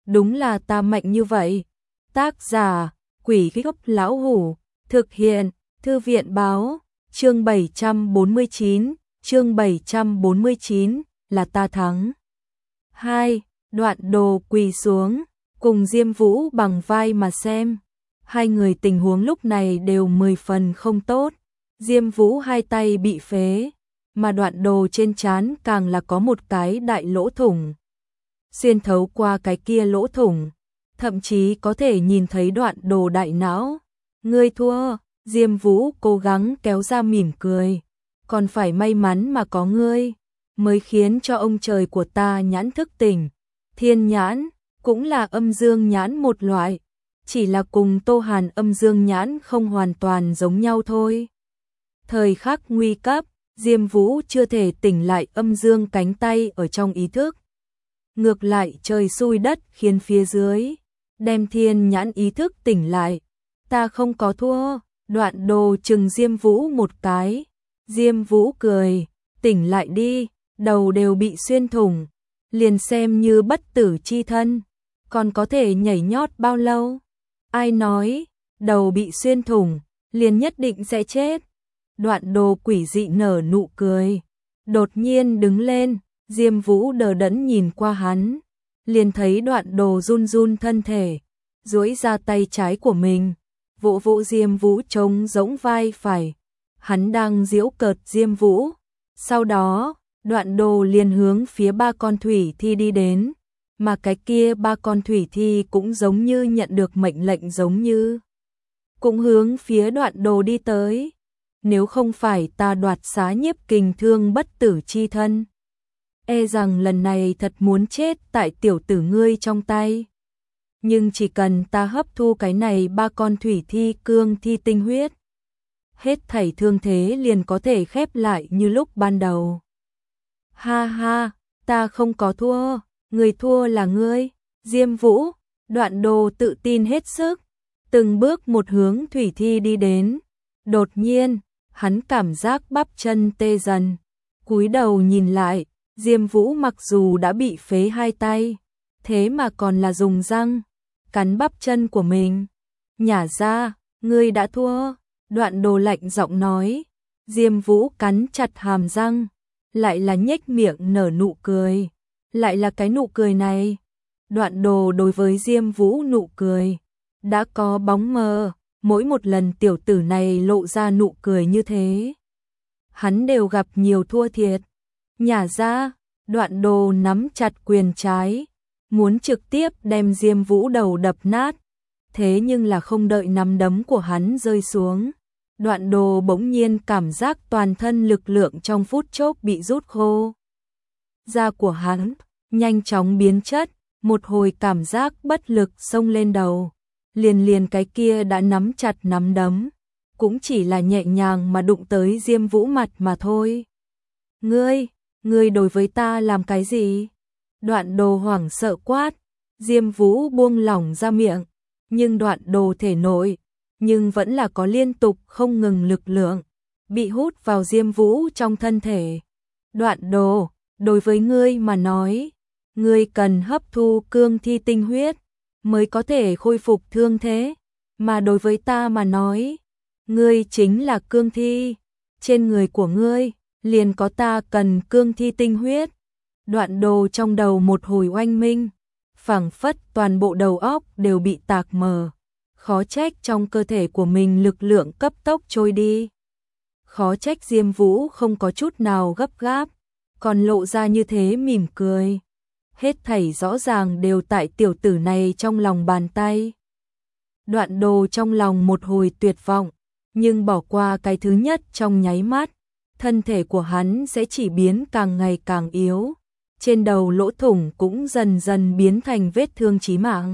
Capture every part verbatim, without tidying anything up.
đúng là ta mạnh như vậy. Tác giả, Quỷ Gốc Lão Hủ, thực hiện, Thư viện Báo, chương bảy trăm bốn mươi chín, chương bảy trăm bốn mươi chín, là ta thắng. hai. Đoạn Đồ quỳ xuống, cùng Diêm Vũ bằng vai mà xem. Hai người tình huống lúc này đều mười phần không tốt. Diêm Vũ hai tay bị phế, mà Đoạn Đồ trên trán càng là có một cái đại lỗ thủng. Xuyên thấu qua cái kia lỗ thủng, thậm chí có thể nhìn thấy Đoạn Đồ đại não. Ngươi thua, Diêm Vũ cố gắng kéo ra mỉm cười. Còn phải may mắn mà có ngươi, mới khiến cho ông trời của ta nhãn thức tỉnh. Thiên nhãn, cũng là âm dương nhãn một loại, chỉ là cùng Tô Hàn âm dương nhãn không hoàn toàn giống nhau thôi. Thời khắc nguy cấp, Diêm Vũ chưa thể tỉnh lại âm dương cánh tay ở trong ý thức. Ngược lại trời xui đất khiến phía dưới, đem thiên nhãn ý thức tỉnh lại. Ta không có thua, Đoạn Đồ chừng Diêm Vũ một cái. Diêm Vũ cười, tỉnh lại đi, đầu đều bị xuyên thủng, liền xem như bất tử chi thân, còn có thể nhảy nhót bao lâu? Ai nói, đầu bị xuyên thủng, liền nhất định sẽ chết. Đoạn Đồ quỷ dị nở nụ cười, đột nhiên đứng lên. Diêm Vũ đờ đẫn nhìn qua hắn, liền thấy Đoạn Đồ run run thân thể, duỗi ra tay trái của mình, vỗ vỗ Diêm Vũ trống rỗng vai phải. Hắn đang giễu cợt Diêm Vũ. Sau đó, Đoạn Đồ liền hướng phía ba con thủy thi đi đến, mà cái kia ba con thủy thi cũng giống như nhận được mệnh lệnh giống như, cũng hướng phía Đoạn Đồ đi tới. Nếu không phải ta đoạt xá nhiếp kình thương bất tử chi thân, e rằng lần này thật muốn chết tại tiểu tử ngươi trong tay. Nhưng chỉ cần ta hấp thu cái này ba con thủy thi cương thi tinh huyết, hết thảy thương thế liền có thể khép lại như lúc ban đầu. Ha ha, ta không có thua, người thua là ngươi. Diêm Vũ, Đoạn Đồ tự tin hết sức, từng bước một hướng thủy thi đi đến. Đột nhiên, hắn cảm giác bắp chân tê dần, cúi đầu nhìn lại, Diêm Vũ mặc dù đã bị phế hai tay, thế mà còn là dùng răng cắn bắp chân của mình. Nhả ra, ngươi đã thua. Đoạn Đồ lạnh giọng nói. Diêm Vũ cắn chặt hàm răng, lại là nhếch miệng nở nụ cười. Lại là cái nụ cười này. Đoạn Đồ đối với Diêm Vũ nụ cười đã có bóng mờ, mỗi một lần tiểu tử này lộ ra nụ cười như thế, hắn đều gặp nhiều thua thiệt. Nhả ra, Đoạn Đồ nắm chặt quyền trái, muốn trực tiếp đem Diêm Vũ đầu đập nát. Thế nhưng là không đợi nắm đấm của hắn rơi xuống, Đoạn Đồ bỗng nhiên cảm giác toàn thân lực lượng trong phút chốc bị rút khô. Da của hắn nhanh chóng biến chất, một hồi cảm giác bất lực xông lên đầu. Liền liền cái kia đã nắm chặt nắm đấm, cũng chỉ là nhẹ nhàng mà đụng tới Diêm Vũ mặt mà thôi. Ngươi, ngươi đối với ta làm cái gì? Đoạn Đồ hoảng sợ quát. Diêm Vũ buông lỏng ra miệng, nhưng Đoạn Đồ thể nội nhưng vẫn là có liên tục không ngừng lực lượng bị hút vào Diêm Vũ trong thân thể. Đoạn Đồ, đối với ngươi mà nói, ngươi cần hấp thu cương thi tinh huyết mới có thể khôi phục thương thế, mà đối với ta mà nói, ngươi chính là cương thi, trên người của ngươi liền có ta cần cương thi tinh huyết. Đoạn Đồ trong đầu một hồi oanh minh, phảng phất toàn bộ đầu óc đều bị tạc mờ, khó trách trong cơ thể của mình lực lượng cấp tốc trôi đi. Khó trách Diêm Vũ không có chút nào gấp gáp, còn lộ ra như thế mỉm cười. Hết thảy rõ ràng đều tại tiểu tử này trong lòng bàn tay. Đoạn Đồ trong lòng một hồi tuyệt vọng, nhưng bỏ qua cái thứ nhất trong nháy mắt, thân thể của hắn sẽ chỉ biến càng ngày càng yếu. Trên đầu lỗ thủng cũng dần dần biến thành vết thương chí mạng.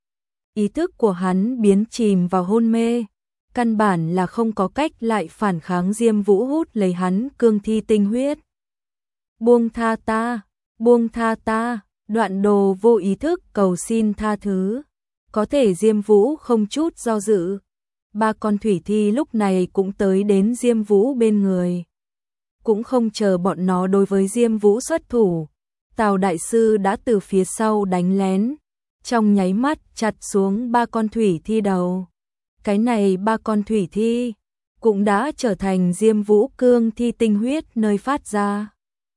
Ý thức của hắn biến chìm vào hôn mê, căn bản là không có cách lại phản kháng Diêm Vũ hút lấy hắn cương thi tinh huyết. Buông tha ta, buông tha ta. Đoạn Đồ vô ý thức cầu xin tha thứ. Có thể Diêm Vũ không chút do dự. Ba con thủy thi lúc này cũng tới đến Diêm Vũ bên người. Cũng không chờ bọn nó đối với Diêm Vũ xuất thủ, Tào đại sư đã từ phía sau đánh lén, trong nháy mắt chặt xuống ba con thủy thi đầu. Cái này ba con thủy thi cũng đã trở thành Diêm Vũ cương thi tinh huyết nơi phát ra.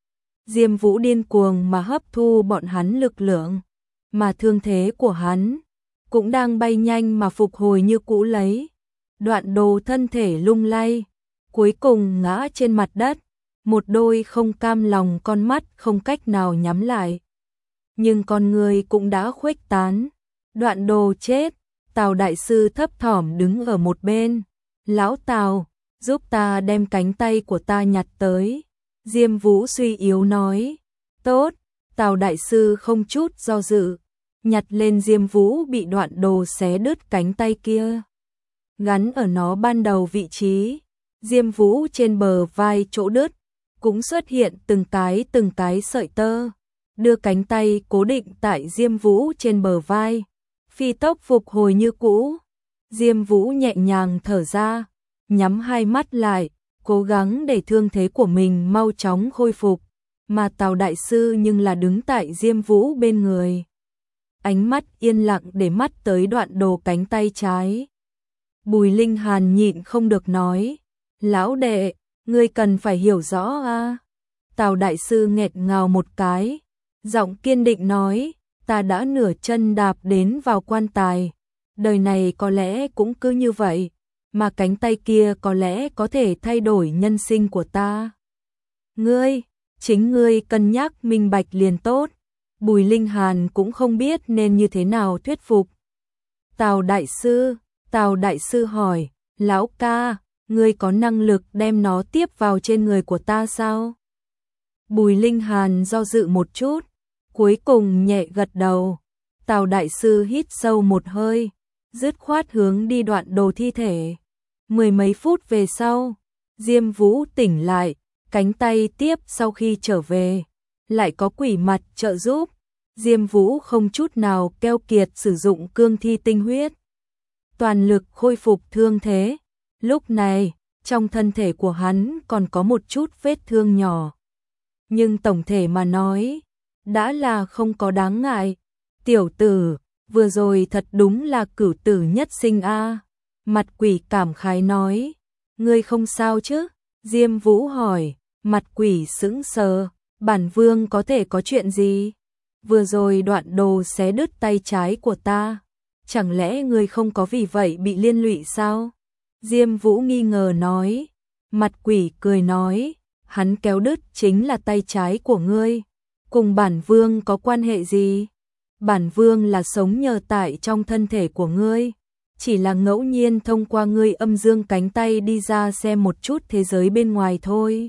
Diêm Vũ điên cuồng mà hấp thu bọn hắn lực lượng, mà thương thế của hắn cũng đang bay nhanh mà phục hồi như cũ lấy. Đoạn Đồ thân thể lung lay, cuối cùng ngã trên mặt đất, một đôi không cam lòng con mắt không cách nào nhắm lại. Nhưng con người cũng đã khuếch tán. Đoạn Đồ chết, Tào đại sư thấp thỏm đứng ở một bên. Lão Tào, giúp ta đem cánh tay của ta nhặt tới. Diêm Vũ suy yếu nói. Tốt, Tào đại sư không chút do dự, nhặt lên Diêm Vũ bị Đoạn Đồ xé đứt cánh tay kia, gắn ở nó ban đầu vị trí. Diêm Vũ trên bờ vai chỗ đứt cũng xuất hiện từng cái từng cái sợi tơ, đưa cánh tay cố định tại Diêm Vũ trên bờ vai, phi tốc phục hồi như cũ. Diêm Vũ nhẹ nhàng thở ra, nhắm hai mắt lại, cố gắng để thương thế của mình mau chóng khôi phục, mà Tào đại sư nhưng là đứng tại Diêm Vũ bên người, ánh mắt yên lặng để mắt tới Đoạn Đồ cánh tay trái. Bùi Linh Hàn nhịn không được nói, lão đệ, ngươi cần phải hiểu rõ a. Tào đại sư nghẹt ngào một cái, giọng kiên định nói, ta đã nửa chân đạp đến vào quan tài, đời này có lẽ cũng cứ như vậy, mà cánh tay kia có lẽ có thể thay đổi nhân sinh của ta. Ngươi, chính ngươi cân nhắc minh bạch liền tốt. Bùi Linh Hàn cũng không biết nên như thế nào thuyết phục. Tào đại sư, Tào đại sư hỏi, lão ca, ngươi có năng lực đem nó tiếp vào trên người của ta sao? Bùi Linh Hàn do dự một chút, cuối cùng nhẹ gật đầu. Tào đại sư hít sâu một hơi, dứt khoát hướng đi Đoạn Đồ thi thể. Mười mấy phút về sau, Diêm Vũ tỉnh lại, cánh tay tiếp sau khi trở về, lại có quỷ mặt trợ giúp. Diêm Vũ không chút nào keo kiệt sử dụng cương thi tinh huyết, toàn lực khôi phục thương thế. Lúc này, trong thân thể của hắn còn có một chút vết thương nhỏ, nhưng tổng thể mà nói, đã là không có đáng ngại. Tiểu tử, vừa rồi thật đúng là cửu tử nhất sinh a. Mặt quỷ cảm khái nói, ngươi không sao chứ? Diêm Vũ hỏi. Mặt quỷ sững sờ, bản vương có thể có chuyện gì? Vừa rồi Đoạn Đồ xé đứt tay trái của ta, chẳng lẽ ngươi không có vì vậy bị liên lụy sao? Diêm Vũ nghi ngờ nói. Mặt quỷ cười nói, hắn kéo đứt chính là tay trái của ngươi, cùng bản vương có quan hệ gì? Bản vương là sống nhờ tại trong thân thể của ngươi, chỉ là ngẫu nhiên thông qua ngươi âm dương cánh tay đi ra xem một chút thế giới bên ngoài thôi.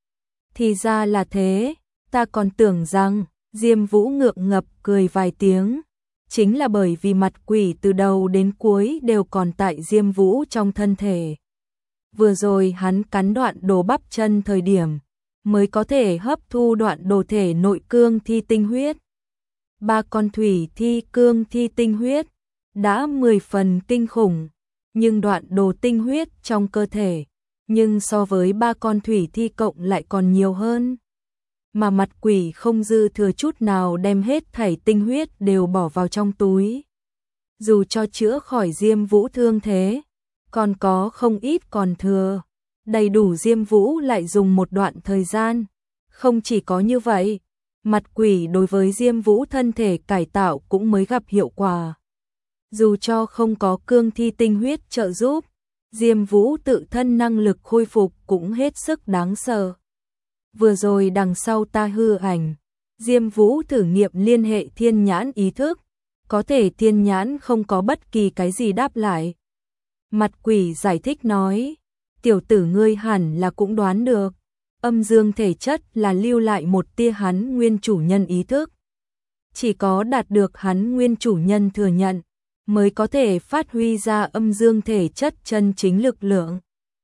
Thì ra là thế, ta còn tưởng rằng. Diêm Vũ ngượng ngập cười vài tiếng, chính là bởi vì mặt quỷ từ đầu đến cuối đều còn tại Diêm Vũ trong thân thể. Vừa rồi hắn cắn Đoạn Đồ bắp chân thời điểm, mới có thể hấp thu Đoạn Đồ thể nội cương thi tinh huyết. Ba con thủy thi cương thi tinh huyết đã mười phần kinh khủng, nhưng Đoạn Đồ tinh huyết trong cơ thể, nhưng so với ba con thủy thi cộng lại còn nhiều hơn. Mà mặt quỷ không dư thừa chút nào đem hết thảy tinh huyết đều bỏ vào trong túi. Dù cho chữa khỏi Diêm Vũ thương thế, còn có không ít còn thừa, đầy đủ Diêm Vũ lại dùng một đoạn thời gian. Không chỉ có như vậy, mặt quỷ đối với Diêm Vũ thân thể cải tạo cũng mới gặp hiệu quả. Dù cho không có cương thi tinh huyết trợ giúp, Diêm Vũ tự thân năng lực khôi phục cũng hết sức đáng sợ. Vừa rồi đằng sau ta hư ảnh, Diêm Vũ thử nghiệm liên hệ thiên nhãn ý thức, có thể thiên nhãn không có bất kỳ cái gì đáp lại. Mặt quỷ giải thích nói, tiểu tử ngươi hẳn là cũng đoán được, âm dương thể chất là lưu lại một tia hắn nguyên chủ nhân ý thức. Chỉ có đạt được hắn nguyên chủ nhân thừa nhận, mới có thể phát huy ra âm dương thể chất chân chính lực lượng.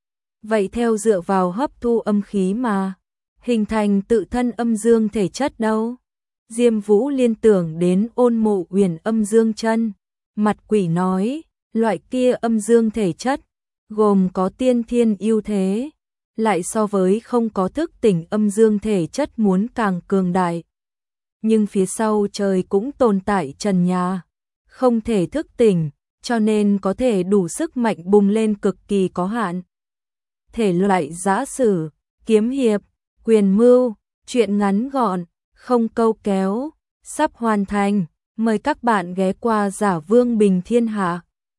Vậy theo dựa vào hấp thu âm khí mà hình thành tự thân âm dương thể chất đâu? Diêm Vũ liên tưởng đến Ôn Mộ Uyển âm dương chân. Mặt quỷ nói, loại kia âm dương thể chất, gồm có tiên thiên ưu thế, lại so với không có thức tỉnh âm dương thể chất muốn càng cường đại. Nhưng phía sau trời cũng tồn tại trần nhà, không thể thức tỉnh, cho nên có thể đủ sức mạnh bùng lên cực kỳ có hạn. Thể loại giã sử, kiếm hiệp, quyền mưu, truyện ngắn gọn, không câu kéo, sắp hoàn thành. Mời các bạn ghé qua Giả Vương Bình Thiên Hạ.